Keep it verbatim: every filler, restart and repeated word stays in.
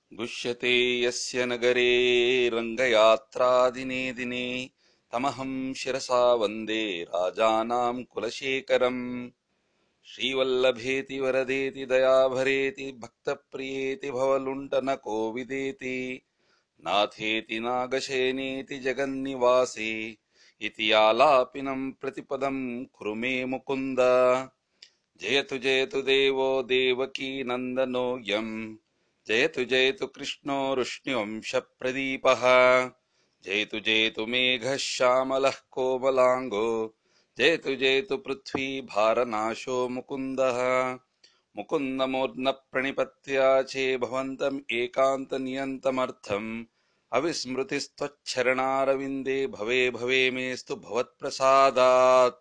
गुष्यते यस्य नगरे रङ्गयात्रा दिने दिने तमहं शिरसा वन्दे राजानां कुलशेखरम्। श्रीवल्लभेति वरदेति दयाभरेति भक्तप्रियेति भवलुण्ठनकोविदेति नाथेति नागशयनेति जगन्निवासे इति आलापिनं प्रतिपदं कुरु मे मुकुन्द। जयतु जयतु देवो देवकी नन्दनो यम् जयतु जयतु कृष्णो वृष्ण्यवंशप्रदीपः। जयतु जयतु मेघः श्यामलः कोमलाङ्गो जयतु जयतु पृथ्वी भारनाशो मुकुन्दः। मुकुन्दमूर्ध्न प्रणिपत्याचे भवन्तम् एकान्तनियन्तमर्थम् अविस्मृतिस्त्वच्छरणारविन्दे भवे भवे मेस्तु भवत्प्रसादात्।